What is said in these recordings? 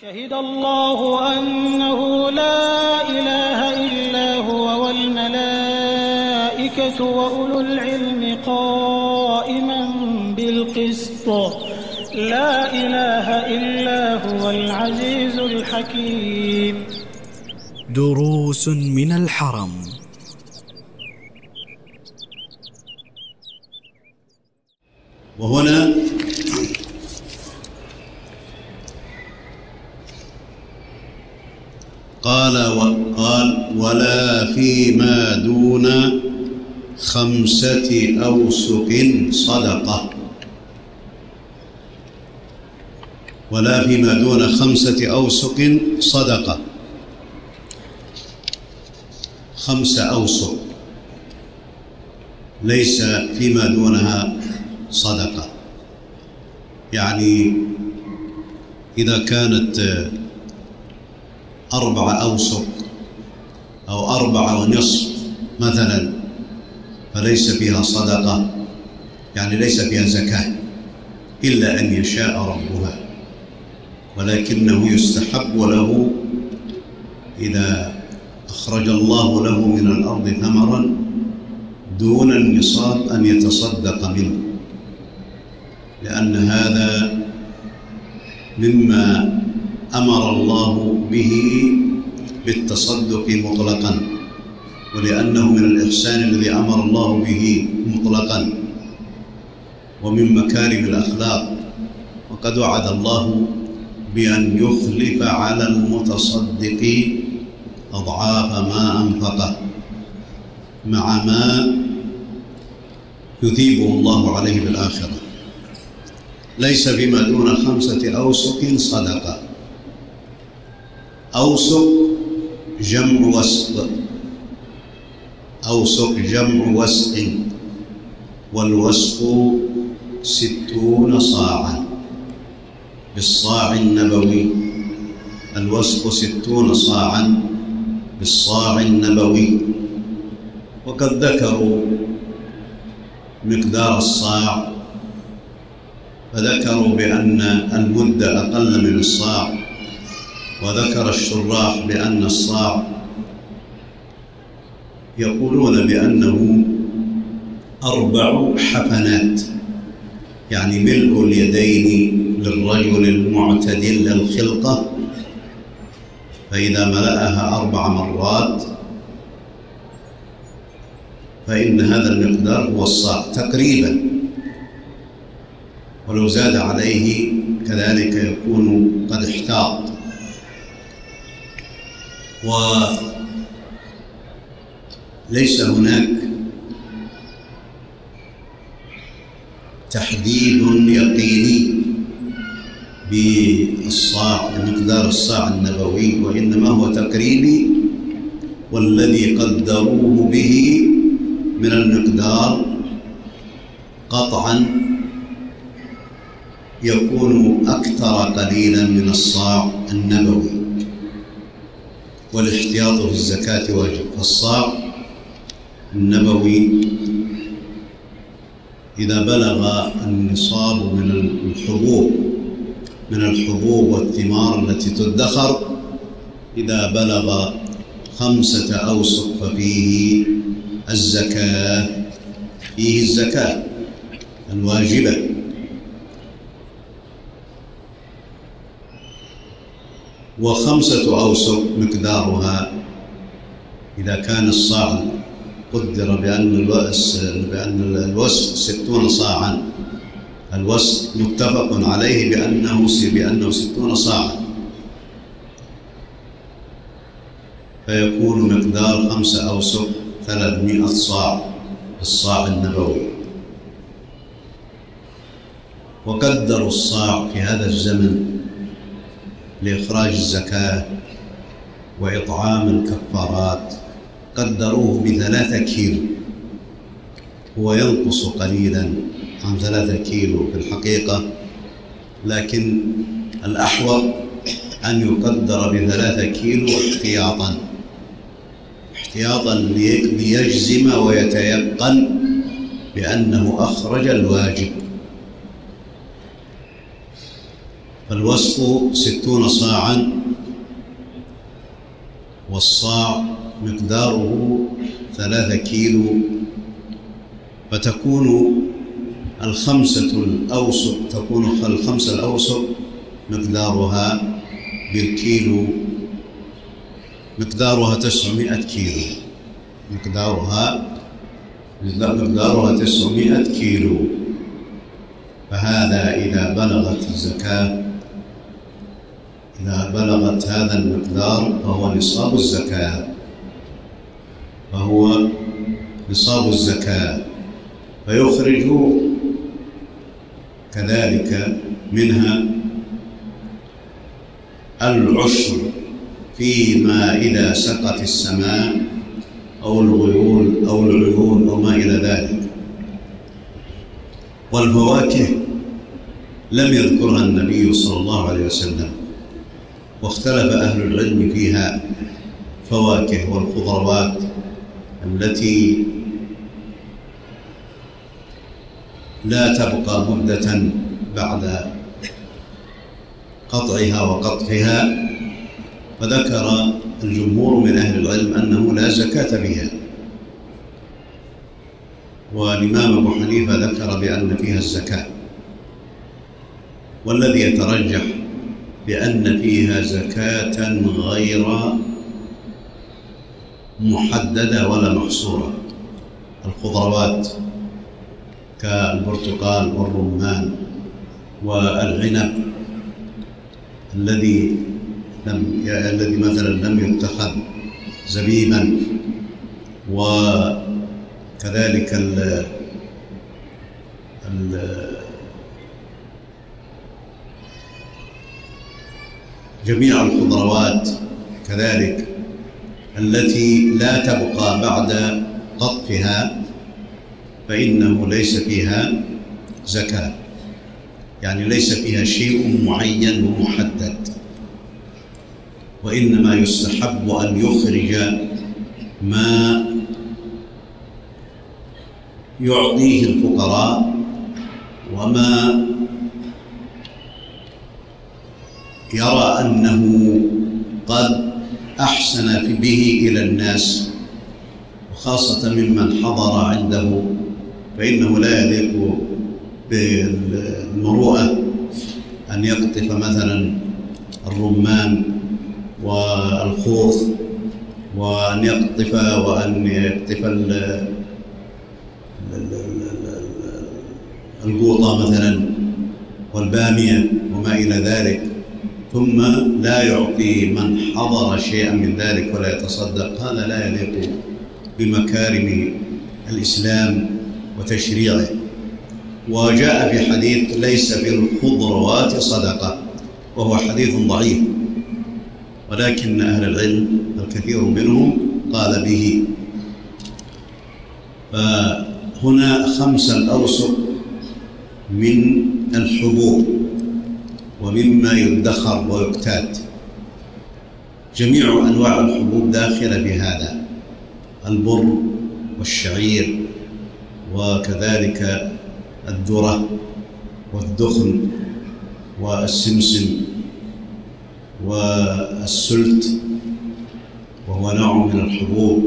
شهد الله أنه لا إله إلا هو والملائكة وأولو العلم قائما بالقسط لا إله إلا هو العزيز الحكيم. دروس من الحرم. وهنا قال ولا فيما دون 5 أوسق صدقة. ولا فيما دون 5 أوسق صدقة. 5 أوسق ليس فيما دونها صدقة. يعني إذا كانت 4 أوسق أو 4.5 مثلا فليس فيها صدقة، يعني ليس فيها زكاة إلا أن يشاء ربها، ولكنه يستحب له إذا أخرج الله له من الأرض ثمرا دون النصاب أن يتصدق منه، لأن هذا مما أمر الله به بالتصدق مطلقا، ولأنه من الإحسان الذي أمر الله به مطلقا ومن مكارم الأخلاق. وقد وعد الله بأن يخلف على المتصدق أضعاف ما أنفقه مع ما يثيبه الله عليه بالآخرة. ليس فيما دون 5 أوسق صدقة. أوسق جمع وسق، أوسق جمع وسق، والوسق 60 صاعا بالصاع النبوي. الوسق 60 صاعا بالصاع النبوي. وقد ذكروا مقدار الصاع، فذكروا بأن المد أقل من الصاع، وذكر الشراح بأن الصاع يقولون بأنه 4 حفنات، يعني ملء اليدين للرجل المعتدل الخلقة، فإذا ملأها 4 مرات فإن هذا المقدار هو الصاع تقريبا، ولو زاد عليه كذلك يكون قد احتاط. وليس هناك تحديد يقيني بالصاع بمقدار الصاع النبوي، وإنما هو تقريبي، والذي قدروه به من المقدار قطعا يكون أكثر قليلا من الصاع النبوي. والاحتياط في الزكاة واجب. فالصاع النبوي إذا بلغ النصاب من الحبوب والثمار التي تدخر، إذا بلغ 5 أوسق ففيه الزكاة، فيه الزكاة الواجبة. و5 أوسق مقدارها إذا كان الصاع قدر بأن الوسق 60 صاعا، الوسق متفق عليه بأنه 60 صاعا، فيكون مقدار 5 أوسق 300 صاع بالصاع النبوي. وقدروا الصاع في هذا الزمن لإخراج الزكاة وإطعام الكفارات، قدروه ب3 كيلو، هو ينقص قليلا عن 3 كيلو في الحقيقة، لكن الأحوط أن يقدر ب3 كيلو احتياطا ليجزم ويتيقن بأنه أخرج الواجب. فالوسق 60 صاعا، والصاع مقداره 3 كيلو، فتكون الخمسة الأوسق مقدارها بالكيلو مقدارها 900 كيلو، مقدارها 900 كيلو. فهذا إذا بلغت الزكاة، إذا بلغت هذا المقدار فهو نصاب الزكاة، فهو نصاب الزكاة، فيخرج كذلك منها العشر فيما إذا سقت السماء أو الغيول أو العيون أو ما إلى ذلك. والفواكه لم يذكرها النبي صلى الله عليه وسلم، واختلف أهل العلم فيها. فواكه والخضروات التي لا تبقى مدة بعد قطعها وقطفها، فذكر الجمهور من أهل العلم أنه لا زكاة فيها، والإمام أبو حنيفة ذكر بأن فيها الزكاة، والذي يترجح بأن فيها زكاة غير محددة ولا محصورة. الخضروات كالبرتقال والرمان والعنب الذي مثلا لم يتخذ زبيبا، وكذلك جميع الخضروات كذلك التي لا تبقى بعد قطفها فإنه ليس فيها زكاة، يعني ليس فيها شيء معين ومحدد، وإنما يستحب أن يخرج ما يعطيه الفقراء وما يرى أنه قد أحسن به إلى الناس، وخاصة ممن حضر عنده، فإنه لا يليق بالمروءة أن يقطف مثلا الرمان والخوخ وأن يقطف القوطة مثلا والبامية وما إلى ذلك، ثم لا يعطي من حضر شيئا من ذلك ولا يتصدق. هذا لا يليق بمكارم الإسلام وتشريعه. وجاء في حديث ليس في الخضروات صدقة، وهو حديث ضعيف، ولكن أهل العلم الكثير منهم قال به. فهنا 5 أوسق من الحبوب ومما يدخر ويقتات، جميع أنواع الحبوب داخلة في هذا: البر والشعير وكذلك الذرة والدخن والسمسم والسلت، وهو نوع من الحبوب.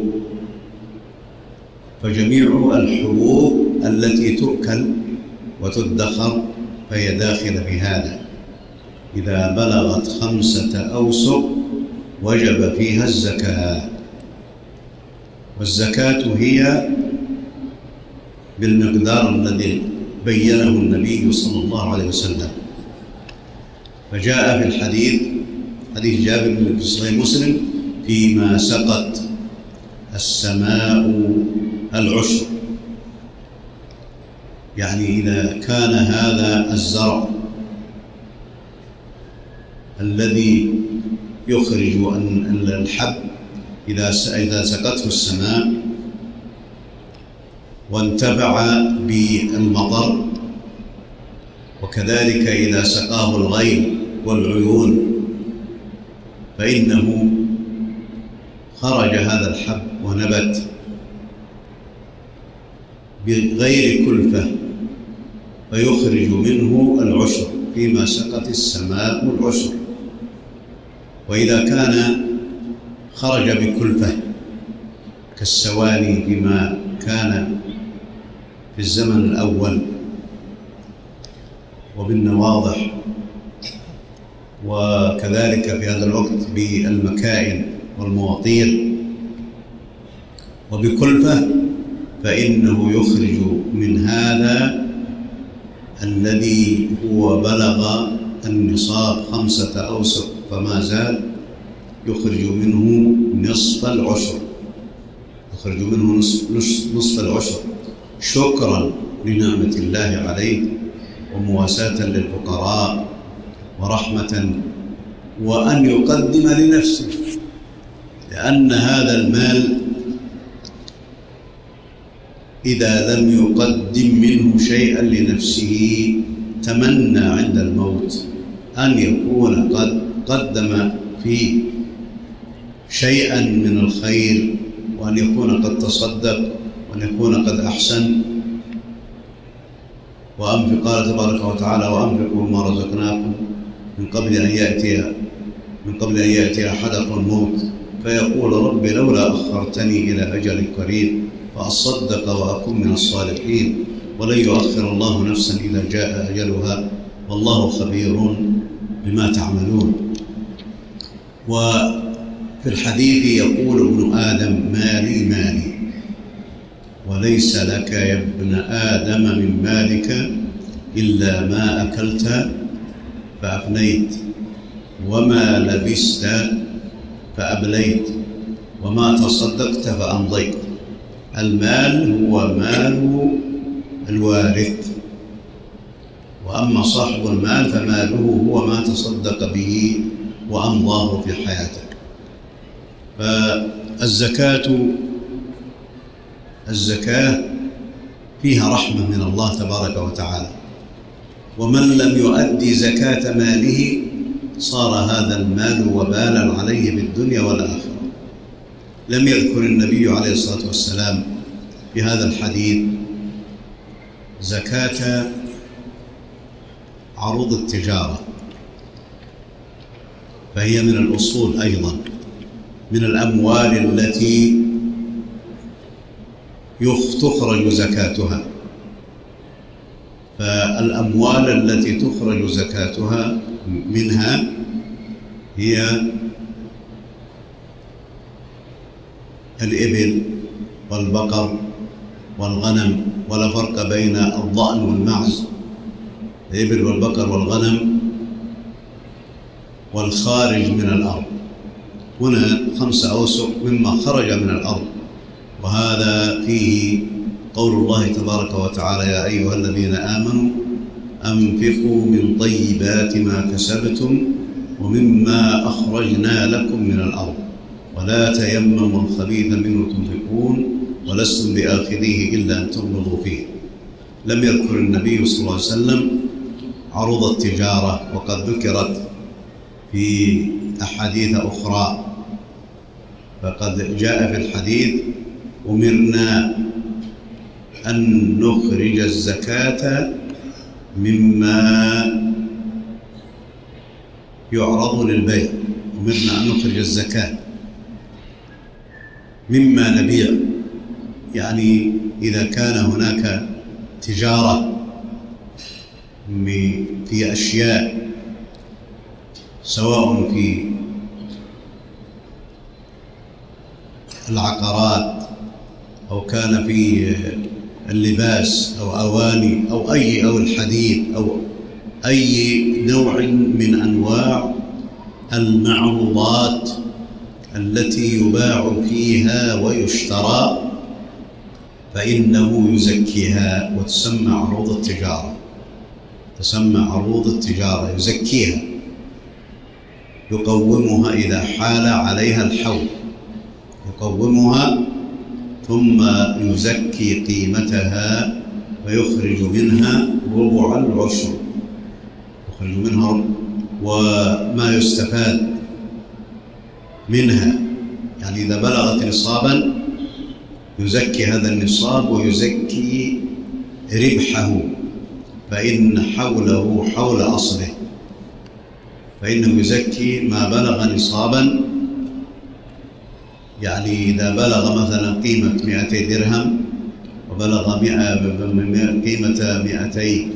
فجميع الحبوب التي تؤكل وتدخر فهي داخلة في هذا. إذا بلغت 5 أوسق وجب فيها الزكاة، والزكاة هي بالمقدار الذي بينه النبي صلى الله عليه وسلم. فجاء في الحديث، حديث جابر بن صحيح مسلم: فيما سقت السماء العشر، يعني إذا كان هذا الزرع الذي يخرج الحب إذا سقته السماء وانتفع بالمطر، وكذلك إذا سقاه الغيم والعيون، فإنه خرج هذا الحب ونبت بغير كلفة، فيخرج منه العشر فيما سقت السماء العشر. وإذا كان خرج بكلفة كالسواني فيما كان في الزمن الأول وبالنواضح، وكذلك في هذا الوقت بالمكائن والمواطير وبكلفة، فإنه يخرج من هذا الذي هو بلغ النصاب 5 أوسق فما زال، يخرج منه نصف العشر، يخرج منه نصف العشر شكرا لنعمة الله عليه ومواساة للفقراء ورحمة، وأن يقدم لنفسه، لأن هذا المال إذا لم يقدم منه شيئا لنفسه تمنى عند الموت أن يكون قد قدم فيه شيئا من الخير، وأن يكون قد تصدق، وأن يكون قد أحسن. وأنفق، قال تبارك وتعالى: وأنفقوا مما رزقناكم من قبل أن يأتي أحدكم الموت فيقول رب لولا أخرتني إلى أجل قريب فأصدق وأكون من الصالحين ولن يؤخر الله نفسا إذا جاء أجلها والله خبير بما تعملون. وفي الحديث يقول ابن آدم: مالي مالي، وليس لك يا ابن آدم من مالك إلا ما أكلت فأفنيت، وما لبست فأبليت، وما تصدقت فأمضيت. المال هو مال الوارث، وأما صاحب المال فماله هو ما تصدق به وأمضاه في حياته. فالزكاة فيها رحمة من الله تبارك وتعالى، ومن لم يؤدي زكاة ماله صار هذا المال وبالا عليه بالدنيا والآخرة. لم يذكر النبي عليه الصلاة والسلام في هذا الحديث زكاة عروض التجارة، فهي من الأصول أيضا، من الأموال التي تخرج زكاتها. فالأموال التي تخرج زكاتها منها هي الإبل والبقر والغنم، ولا فرق بين الضأن والمعز. الإبل والبقر والغنم والخارج من الأرض، هنا 5 أوسق مما خرج من الأرض. وهذا فيه قول الله تبارك وتعالى: يا أيها الذين آمنوا أنفقوا من طيبات ما كسبتم ومما أخرجنا لكم من الأرض ولا تيمموا الخبيث منه تنفقون ولستم بآخذيه إلا أن تغمضوا فيه. لم يذكر النبي صلى الله عليه وسلم عروض التجارة، وقد ذكرت في أحاديث أخرى. فقد جاء في الحديث: أمرنا أن نخرج الزكاة مما يعرض للبيع، أمرنا أن نخرج الزكاة مما نبيع، يعني إذا كان هناك تجارة في أشياء سواء في العقارات أو كان في اللباس أو أواني أو الحديد أو أي نوع من أنواع المعروضات التي يباع فيها ويشترى، فإنه يزكيها وتسمى عروض التجارة، تسمى عروض التجارة، يزكيها، يقومها إذا حال عليها الحول، يقومها ثم يزكي قيمتها ويخرج منها ربع العشر، يخرج منها وما يستفاد منها. يعني إذا بلغت نصابا يزكي هذا النصاب ويزكي ربحه فإن حوله حول أصله، فإنه يزكي ما بلغ نصابا. يعني إذا بلغ مثلا قيمة 200 درهم وبلغ قيمة 200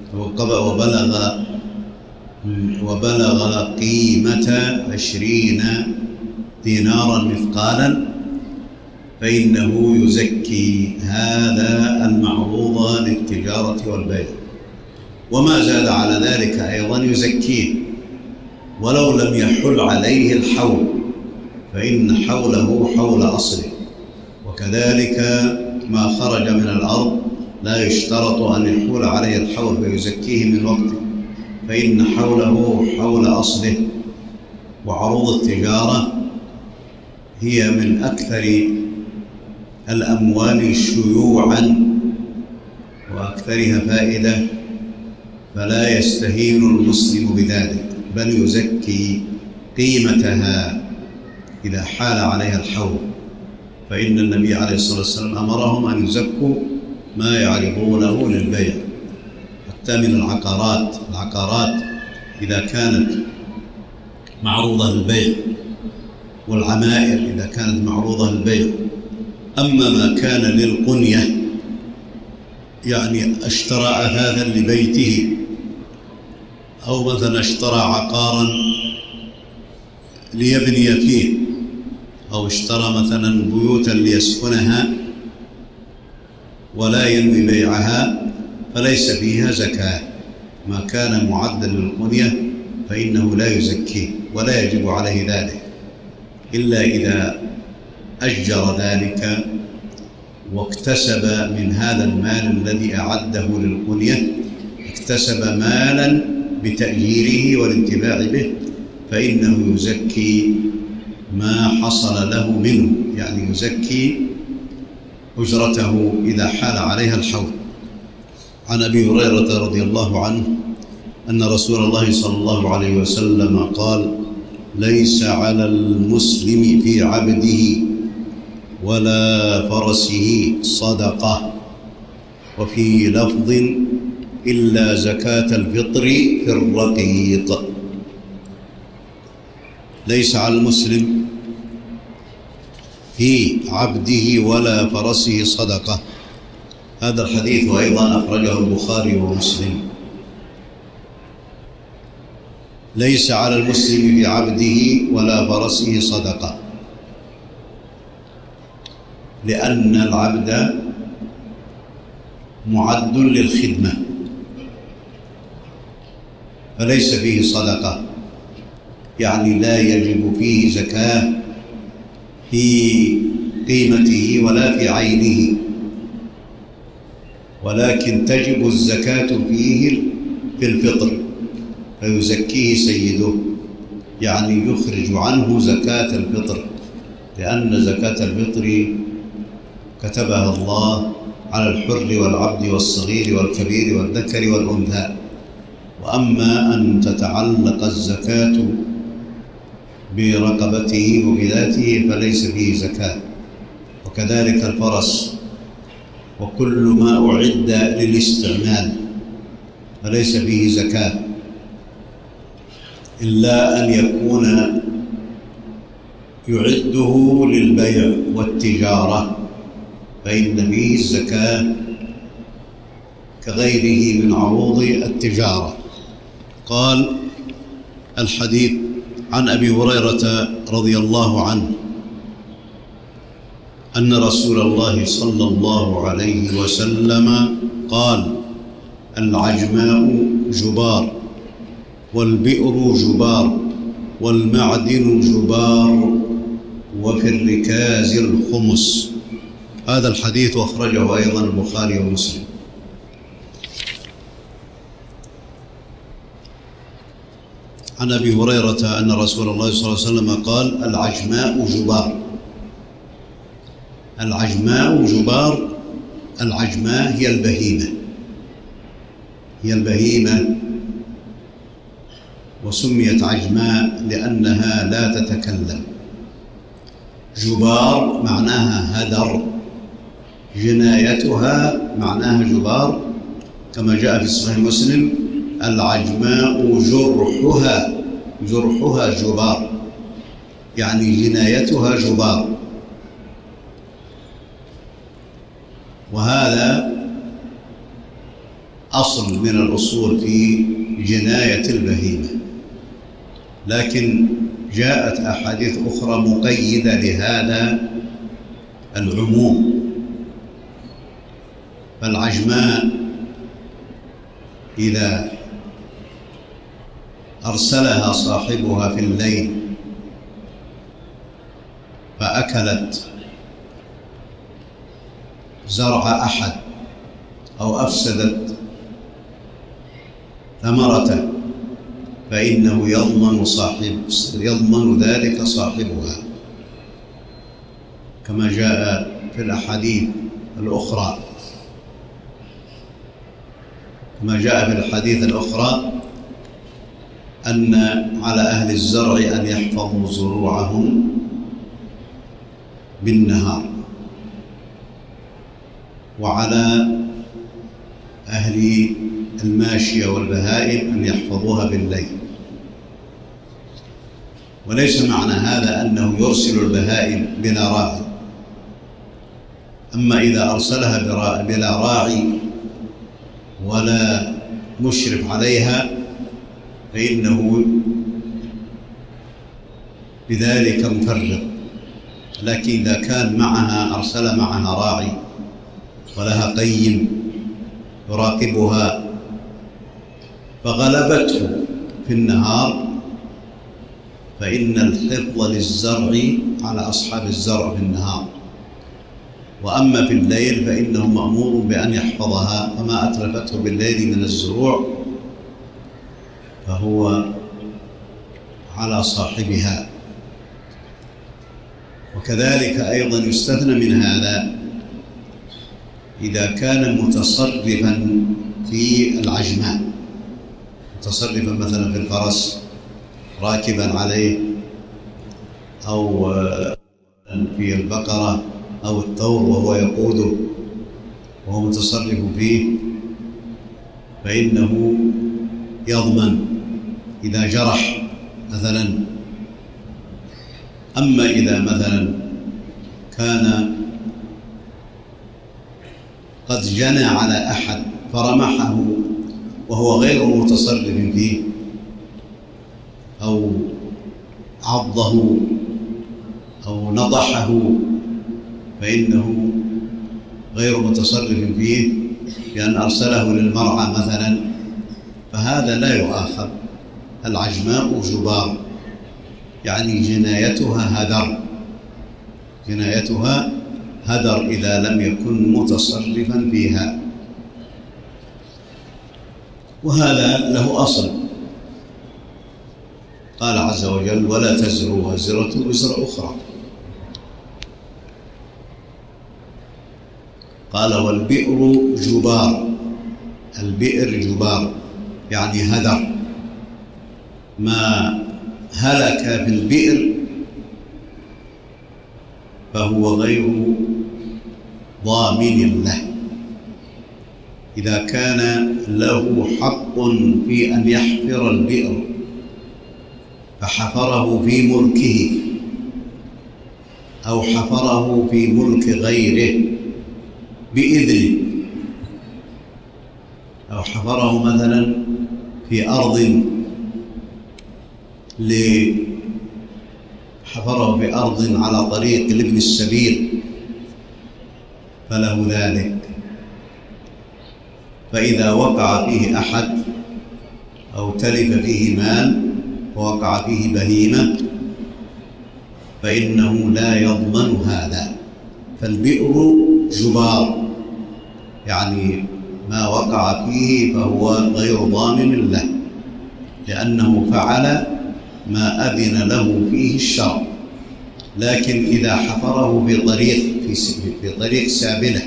وبلغ قيمة 20 دينارا مثقالا، فإنه يزكي هذا المعروض للتجارة والبيع، وما زاد على ذلك أيضا يزكيه ولو لم يحل عليه الحول، فإن حوله حول أصله. وكذلك ما خرج من الأرض لا يشترط أن يحول عليه الحول فيزكيه من وقته، فإن حوله حول أصله. وعروض التجارة هي من أكثر الأموال شيوعا وأكثرها فائدة، فلا يستهين المسلم بذلك، بل يزكي قيمتها إذا حال عليها الحول. فإن النبي عليه الصلاة والسلام أمرهم أن يزكوا ما يعرضونه للبيع، حتى من العقارات إذا كانت معروضة للبيع، والعمائر إذا كانت معروضة للبيع. أما ما كان للقنية، يعني اشترى أثاثا لبيته، أو مثلا اشترى عقارا ليبني فيه، أو اشترى مثلا بيوتا ليسكنها ولا ينوي بيعها، فليس فيها زكاة. ما كان معدا للقنية فإنه لا يزكيه ولا يجب عليه ذلك، إلا إذا أجر ذلك واكتسب من هذا المال الذي أعده للقنية، اكتسب مالا بتأجيره والانتفاع به، فإنه يزكي ما حصل له منه، يعني يزكي أجرته إذا حال عليها الحول. عن أبي هريرة رضي الله عنه أن رسول الله صلى الله عليه وسلم قال: ليس على المسلم في عبده ولا فرسه صدقة، وفي لفظ: إلا زكاة الفطر في الرقيق. ليس على المسلم في عبده ولا فرسه صدقة. هذا الحديث أيضا أخرجه البخاري ومسلم. ليس على المسلم في عبده ولا فرسه صدقة، لأن العبد معد للخدمة فليس فيه صدقة، يعني لا يجب فيه زكاة في قيمته ولا في عينه، ولكن تجب الزكاة فيه في الفطر، فيزكيه سيده، يعني يخرج عنه زكاة الفطر، لأن زكاة الفطر كتبها الله على الحر والعبد والصغير والكبير والذكر والأنثى. وأما أن تتعلق الزكاة برقبته وبذاته فليس فيه زكاة. وكذلك الفرس وكل ما أعد للاستعمال فليس فيه زكاة، إلا أن يكون يعده للبيع والتجارة، فإن فيه الزكاة كغيره من عروض التجارة. قال الحديث عن أبي هريرة رضي الله عنه أن رسول الله صلى الله عليه وسلم قال: العجماء جبار، والبئر جبار، والمعدن جبار، وفي الركاز الخمس. هذا الحديث أخرجه أيضا البخاري ومسلم. عن أبي هريرة أن رسول الله صلى الله عليه وسلم قال: العجماء جبار. العجماء جبار. العجماء هي البهيمة، هي البهيمة، وسميت عجماء لأنها لا تتكلم. جبار معناها هدر، جنايتها معناها جبار كما جاء في صحيح مسلم: العجماء جرحها جبار، يعني جنايتها جبار. وهذا أصل من الأصول في جناية البهيمة، لكن جاءت أحاديث أخرى مقيدة لهذا العموم. فالعجماء إذا أرسلها صاحبها في الليل فأكلت زرع أحد أو أفسدت ثمرته فإنه يضمن ذلك صاحبها، كما جاء في الأحاديث الأخرى. أن على أهل الزرع أن يحفظوا زروعهم بالنهار، وعلى أهل الماشية والبهائم أن يحفظوها بالليل. وليس معنى هذا أنه يرسل البهائم بلا راعي. أما إذا أرسلها بلا راعي ولا مشرف عليها فإنه بذلك مفرط. لكن إذا كان أرسل معها راعي ولها قيم يراقبها فغلبته في النهار، فإن الحفظ للزرع على أصحاب الزرع في النهار، وأما في الليل فإنه مأمور بأن يحفظها، فما أتلفته بالليل من الزروع فهو على صاحبها. وكذلك أيضا يستثنى من هذا إذا كان متصرفا في العجماء، متصرفا مثلا في الفرس راكبا عليه، أو في البقرة أو الثور وهو يقوده وهو متصرف فيه، فإنه يضمن إذا جرح مثلا. أما إذا مثلا كان قد جنى على أحد فرمحه وهو غير متصرف فيه، أو عضه أو نضحه، فإنه غير متصرف فيه بأن أرسله للمرعى مثلا، فهذا لا يؤاخذ. العجماء جبار، يعني جنايتها هدر إذا لم يكن متصرفا فيها. وهذا له أصل، قال عز وجل: ولا تزر وازرة وزر أخرى. قال: والبئر جبار. البئر جبار يعني هدر، ما هلك في البئر فهو غير ضامن له. إذا كان له حق في أن يحفر البئر فحفره في ملكه أو حفره في ملك غيره بإذنه، أو حفره مثلا في أرض على طريق لابن السبيل فله ذلك. فإذا وقع فيه أحد أو تلف فيه مال ووقع فيه بهيمة فإنه لا يضمن هذا. فالبئر جبار، يعني ما وقع فيه فهو غير ضامن له، لأنه فعل ما أذن له فيه الشرع. لكن إذا حفره في طريق سابلة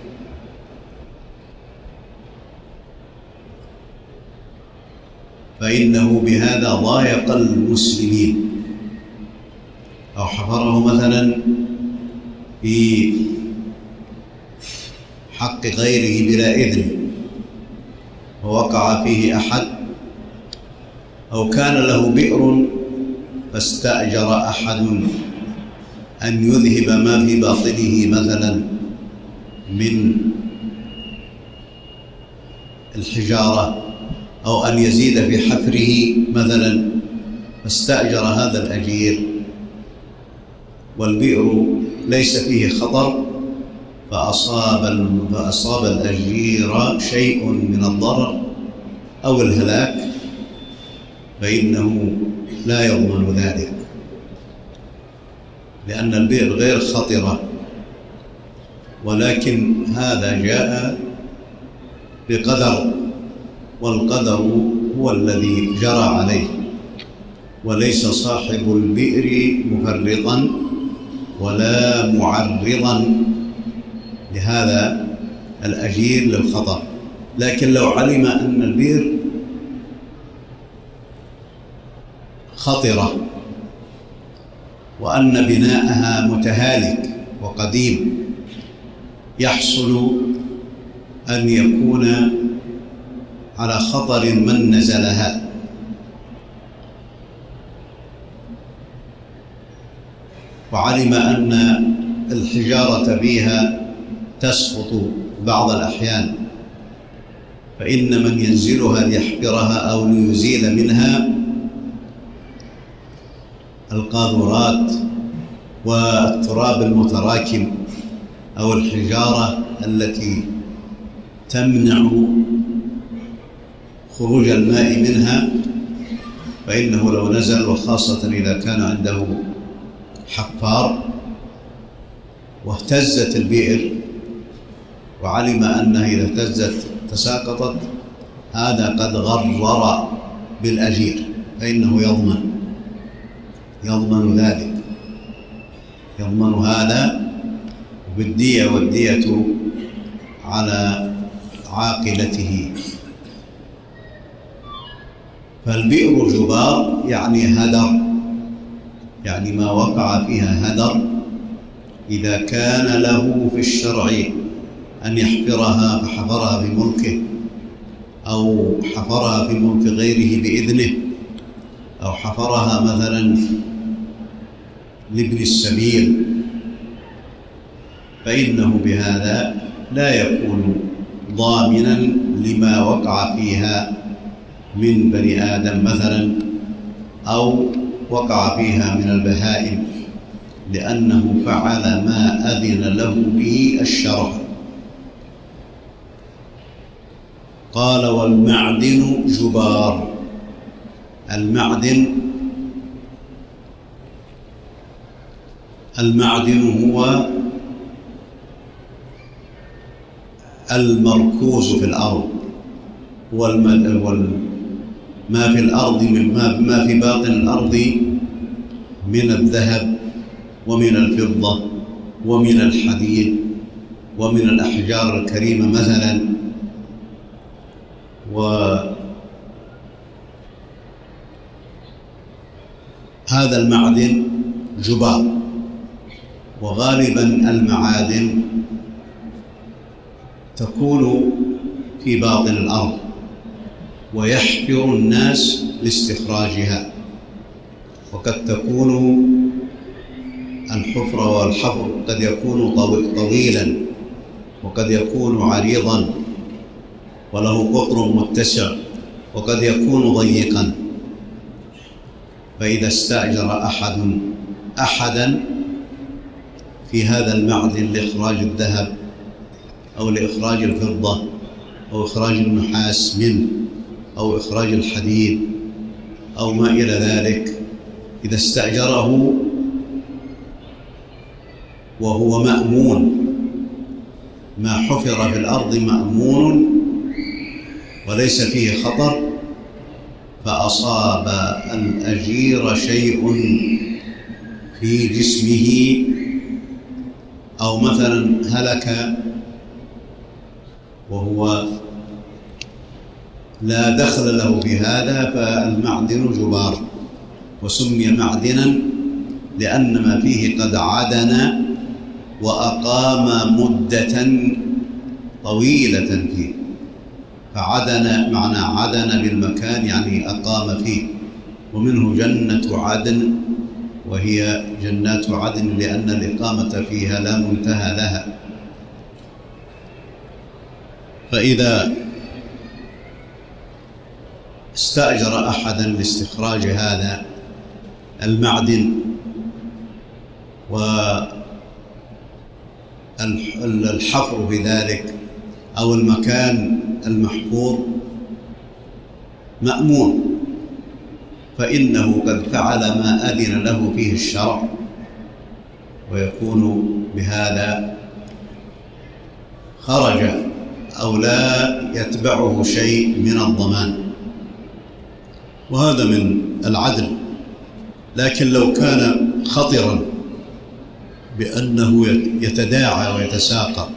فإنه بهذا ضايق المسلمين، أو حفره مثلا في حق غيره بلا إذن ووقع فيه أحد، أو كان له بئر فاستأجر أحد أن يذهب ما في باطنه مثلا من الحجارة، أو أن يزيد في حفره مثلا، فاستأجر هذا الأجير والبئر ليس فيه خطر، فأصاب الأجير شيء من الضرر أو الهلاك، فإنه لا يضمن ذلك، لأن البئر غير خطرة، ولكن هذا جاء بقدر، والقدر هو الذي جرى عليه، وليس صاحب البئر مفرطا ولا معرضا لهذا الأجير للخطر. لكن لو علم أن البئر خطرة وأن بناءها متهالك وقديم، يحصل أن يكون على خطر من نزلها، وعلم أن الحجارة فيها تسقط بعض الأحيان، فإن من ينزلها ليحفرها أو ليزيل منها القاذورات والتراب المتراكم أو الحجارة التي تمنع خروج الماء منها، فإنه لو نزل، وخاصة إذا كان عنده حفار واهتزت البئر وعلم أنها إذا اهتزت تساقطت، هذا قد غرر بالأجير، فإنه يضمن ذلك، يضمن هذا بالدية، والدية على عاقلته. فالبئر جبار يعني هدر، يعني ما وقع فيها هدر، إذا كان له في الشرع أن يحفرها فحفرها في ملكه، أو حفرها في ملك غيره بإذنه، أو حفرها مثلا لابن السبيل، فإنه بهذا لا يكون ضامنا لما وقع فيها من بني آدم مثلا، أو وقع فيها من البهائم، لأنه فعل ما أذن له به الشرع. قال: والمعدن جبار. المعدن هو المركوز في الأرض، ما في الأرض ما في باطن الأرض من الذهب ومن الفضة ومن الحديد ومن الأحجار الكريمة مثلا، وهذا المعدن جبار. وغالبا المعادن تكون في باطن الأرض، ويحفر الناس لاستخراجها، وقد تكون الحفر والحفر قد يكون طويلا، وقد يكون عريضا وله قطر متسع، وقد يكون ضيقا. فإذا استأجر أحدا في هذا المعدن لإخراج الذهب أو لإخراج الفضة أو إخراج النحاس منه أو إخراج الحديد أو ما إلى ذلك، إذا استأجره وهو مأمون، ما حفر في الأرض مأمون وليس فيه خطر، فأصاب الأجير شيء في جسمه، أو مثلا هلك وهو لا دخل له في هذا، فالمعدن جبار. وسمي معدنا لأن ما فيه قد عدن وأقام مدة طويلة فيه، فعدن معنى عدن بالمكان يعني أقام فيه، ومنه جنة عدن، وهي جنات عدن لأن الإقامة فيها لا منتهى لها. فإذا استأجر أحدا لاستخراج هذا المعدن والحفر في ذلك أو المكان المحفور مأمون، فإنه قد فعل ما أذن له فيه الشرع، ويكون بهذا خرج أو لا يتبعه شيء من الضمان، وهذا من العدل. لكن لو كان خطرا بأنه يتداعى ويتساقط،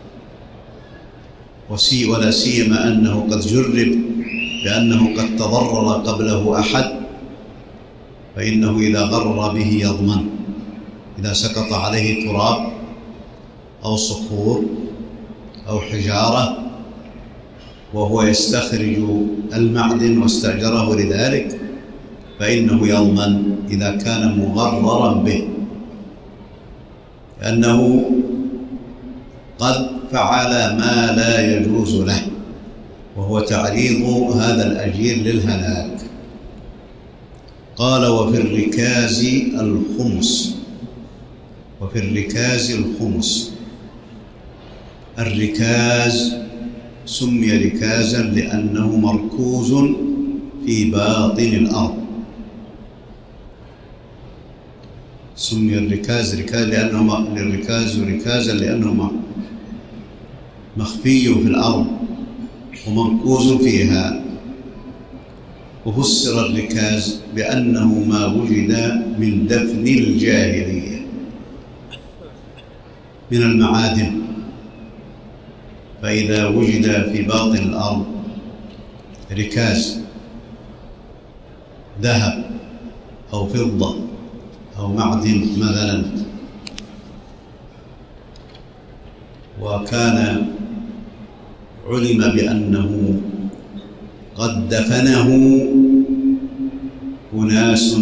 ولا سيما أنه قد جرب بأنه قد تضرر قبله أحد، فإنه إذا غرر به يضمن. إذا سقط عليه تراب أو صخور أو حجارة وهو يستخرج المعدن واستأجره لذلك، فإنه يضمن إذا كان مغررا به، لأنه قد فعل ما لا يجوز له، وهو تعريض هذا الأجير للهلاك. قال: وفي الركاز الخمس. وفي الركاز الخمس. الركاز سمي ركازا لأنه مركوز في باطن الأرض. سمي الركاز ركازا لأنه مخفي في الأرض ومركوز فيها. وفسر الركاز بأنه ما وجد من دفن الجاهلية من المعادن، فإذا وجد في باطن الأرض ركاز ذهب أو فضة أو معدن مثلا، وكان علم بأنه قد دفنه أناس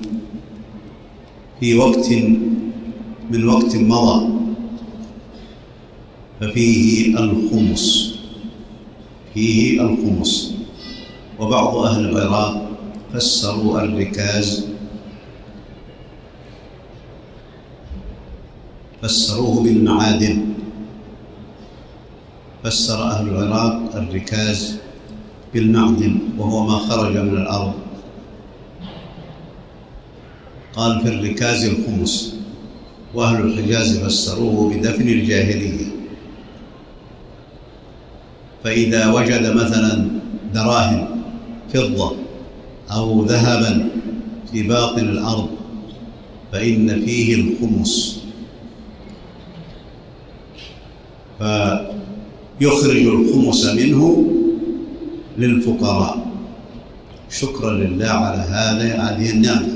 في وقت من وقت مضى، ففيه الخمس. فيه الخمس. وبعض أهل العراق فسروا الركاز فسروه بالمعادن. فسر أهل العراق الركاز بالمعدن وهو ما خرج من الأرض. قال: في الركاز الخمس. وأهل الحجاز فسروه بدفن الجاهلية. فإذا وجد مثلا دراهم فضة أو ذهبا في باطن الأرض فإن فيه الخمس، فيخرج الخمس منه للفقراء شكرا لله على هذه النعمة.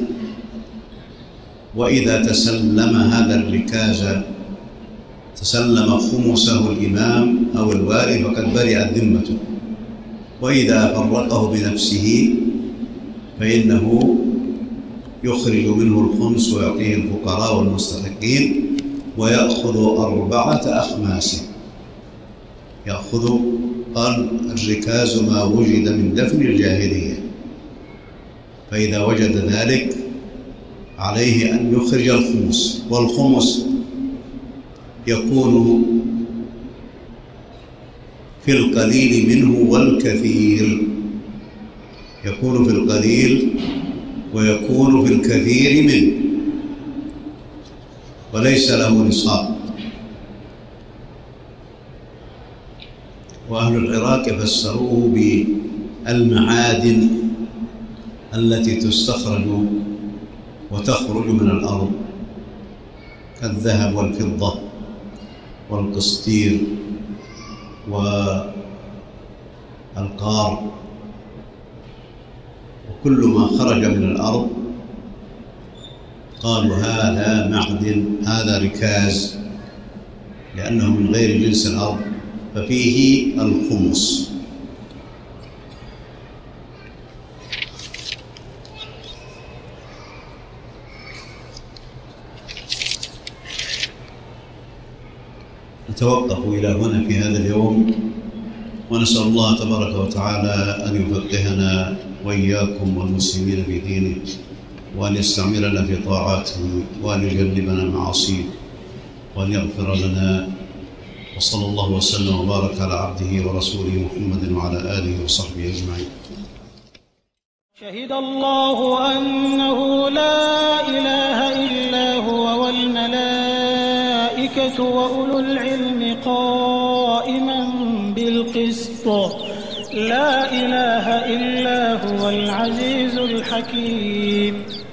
وإذا تسلم هذا الركاز تسلم خمسه الإمام أو الوالي فقد برئت ذمته. وإذا فرقه بنفسه فإنه يخرج منه الخمس ويعطيه الفقراء والمستحقين، ويأخذ 4 أخماس. يأخذ، قال: الركاز ما وجد من دفن الجاهلية، فإذا وجد ذلك عليه أن يخرج الخمس. والخمس يكون في القليل منه والكثير، يكون في القليل ويكون في الكثير منه، وليس له نصاب. وأهل العراق فسروه بالمعادن التي تستخرج وتخرج من الأرض كالذهب والفضة والقسطير والقار، وكل ما خرج من الأرض قالوا هذا معدن، هذا ركاز، لأنه من غير جنس الأرض، ففيه الخمس. نتوقف إلى هنا في هذا اليوم، ونسأل الله تبارك وتعالى أن يفقهنا وإياكم والمسلمين في دينه، وأن يستعملنا في طاعاته، وأن يجنبنا معاصيه، وأن يغفر لنا. وصلى الله وسلم وبارك على عبده ورسوله محمد وعلى آله وصحبه أجمعين. شهد الله أنه لا إله إلا هو والملائكة وأولو العلم قائما بالقسط، لا إله إلا هو العزيز الحكيم.